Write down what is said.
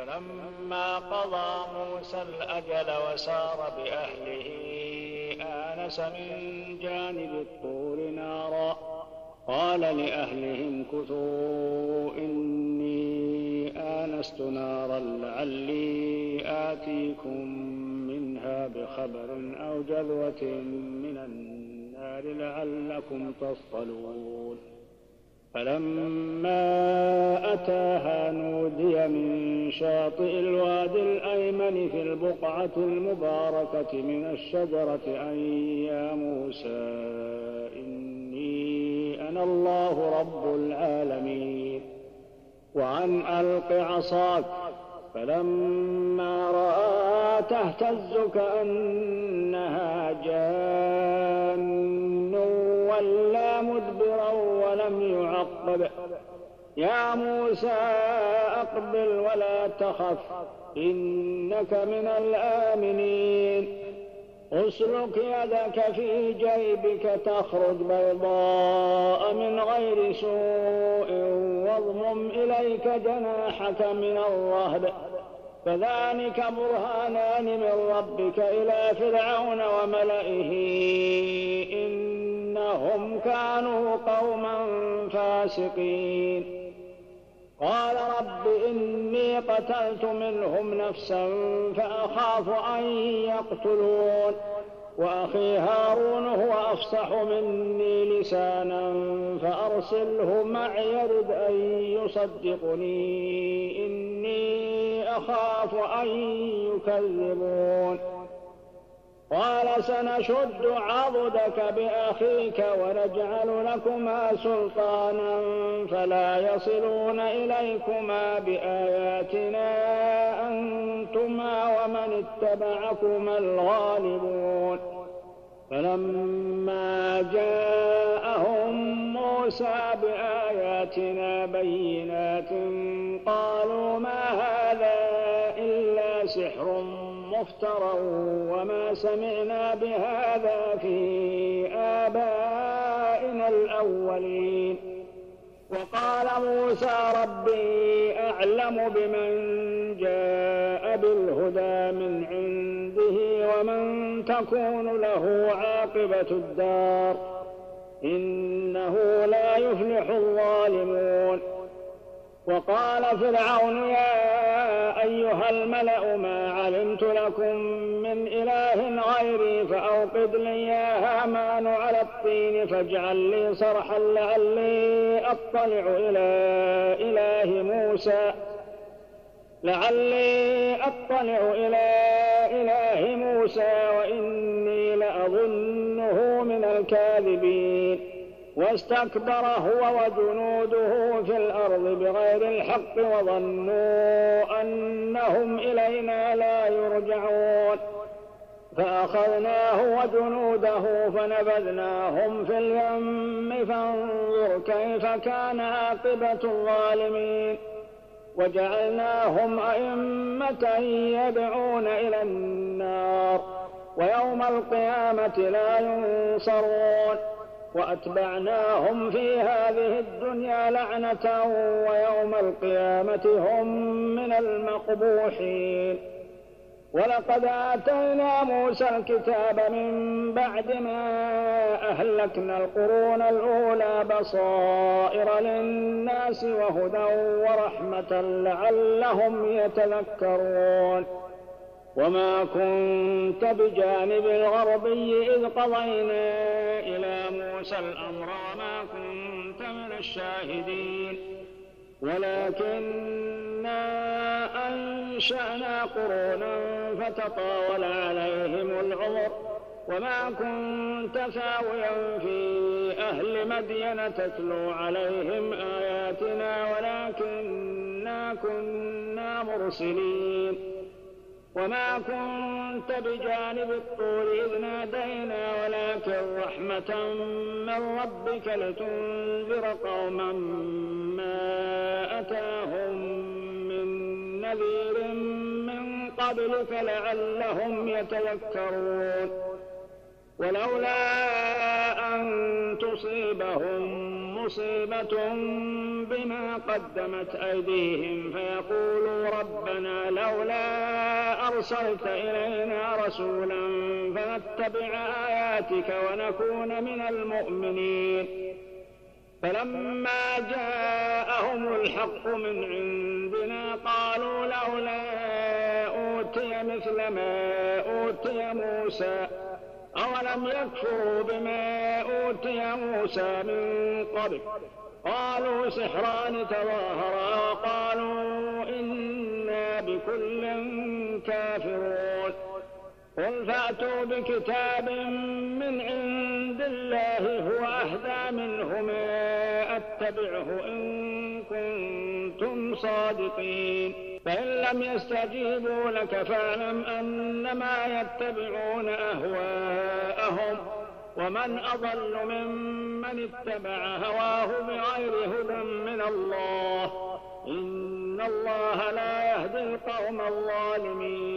فلما قضى موسى الأجل وسار بأهله آنس من جانب الطور نارا قال لأهلهم كثوا إني آنست نارا لعلي آتيكم منها بخبر أو جذوة من النار لعلكم تصطلون. فلما أتاها نودي من شاطئ الوادي الأيمن في البقعة المباركة من الشجرة أن يا موسى إني أنا الله رب العالمين وأن ألق عصاك. فلما رأى تهتز كأنها جان ولا مدبرا ولم يعقب. يا موسى أقبل ولا تخف إنك من الآمنين. اسلك يدك في جيبك تخرج بيضاء من غير سوء واضمم إليك جناحك من الرهب فذلك برهانان من ربك إلى فرعون وملئه إنهم كانوا قوما فاسقين. قال رب إني قتلت منهم نفسا فأخاف أن يقتلون وأخي هارون هو أفصح مني لسانا فأرسله معي يرد أن يصدقني إني أخاف أن يكذبون. قال سنشد عضدك بأخيك ونجعل لكما سلطانا فلا يصلون إليكما بآياتنا أنتما ومن اتبعكما الغالبون. فلما جاءهم موسى بآياتنا بينات قالوا ما هذا إلا سحر مفترى وما سمعنا بهذا في آبائنا الأولين. وقال موسى ربي أعلم بمن جاء بالهدى من عنده ومن تكون له عاقبة الدار إنه لا يفلح الظالمون. وقال فرعون يا أيها الملأ ما علمت لكم من إله غيري فأوقد لي يا هامان على الطين فاجعل لي صرحا لعلي أطلع إلى إله موسى وإني لأظنه من الكاذبين. واستكبر هو وجنوده في الأرض بغير الحق وظنوا أنهم إلينا لا يرجعون. فأخذناه وجنوده فنبذناهم في اليم فانظر كيف كان عاقبة الظالمين. وجعلناهم أئمة يدعون إلى النار ويوم القيامة لا ينصرون. وأتبعناهم في هذه الدنيا لعنة ويوم القيامة هم من المقبوحين. ولقد آتينا موسى الكتاب من بعد ما أهلكنا القرون الأولى بصائر للناس وهدى ورحمة لعلهم يتذكرون. وما كنت بجانب الغربي إذ قضينا إلى موسى الأمر وما كنت من الشاهدين ولكننا أنشأنا قرونا فتطاول عليهم العمر وما كنت ثاويا في أهل مدين تتلو عليهم آياتنا ولكننا كنا مرسلين. وما كنت بجانب الطور إذ نادينا ولكن رحمة من ربك لتنذر قوما ما أتاهم من نذير من قبلك لعلهم يتذكرون. ولولا أن تصيبهم مصيبة بما قدمت أيديهم فيقولوا ربنا لولا أرسلت إلينا رسولا فنتبع آياتك ونكون من المؤمنين. فلما جاءهم الحق من عندنا قالوا لولا أوتي مثل ما أوتي موسى أولم يكفروا بما أوتي موسى من قبل قالوا سحران تظاهرا وقالوا إنا بكل كافرون. قل فأتوا بكتاب من عند الله هو أهدى منهما أتبعه إن كنتم صادقين. فإن لم يستجيبوا لك فاعلم أنما يتبعون أهواءهم ومن أضل ممن اتبع هواه بغير هدى من الله إن الله لا يهدي القوم الظالمين.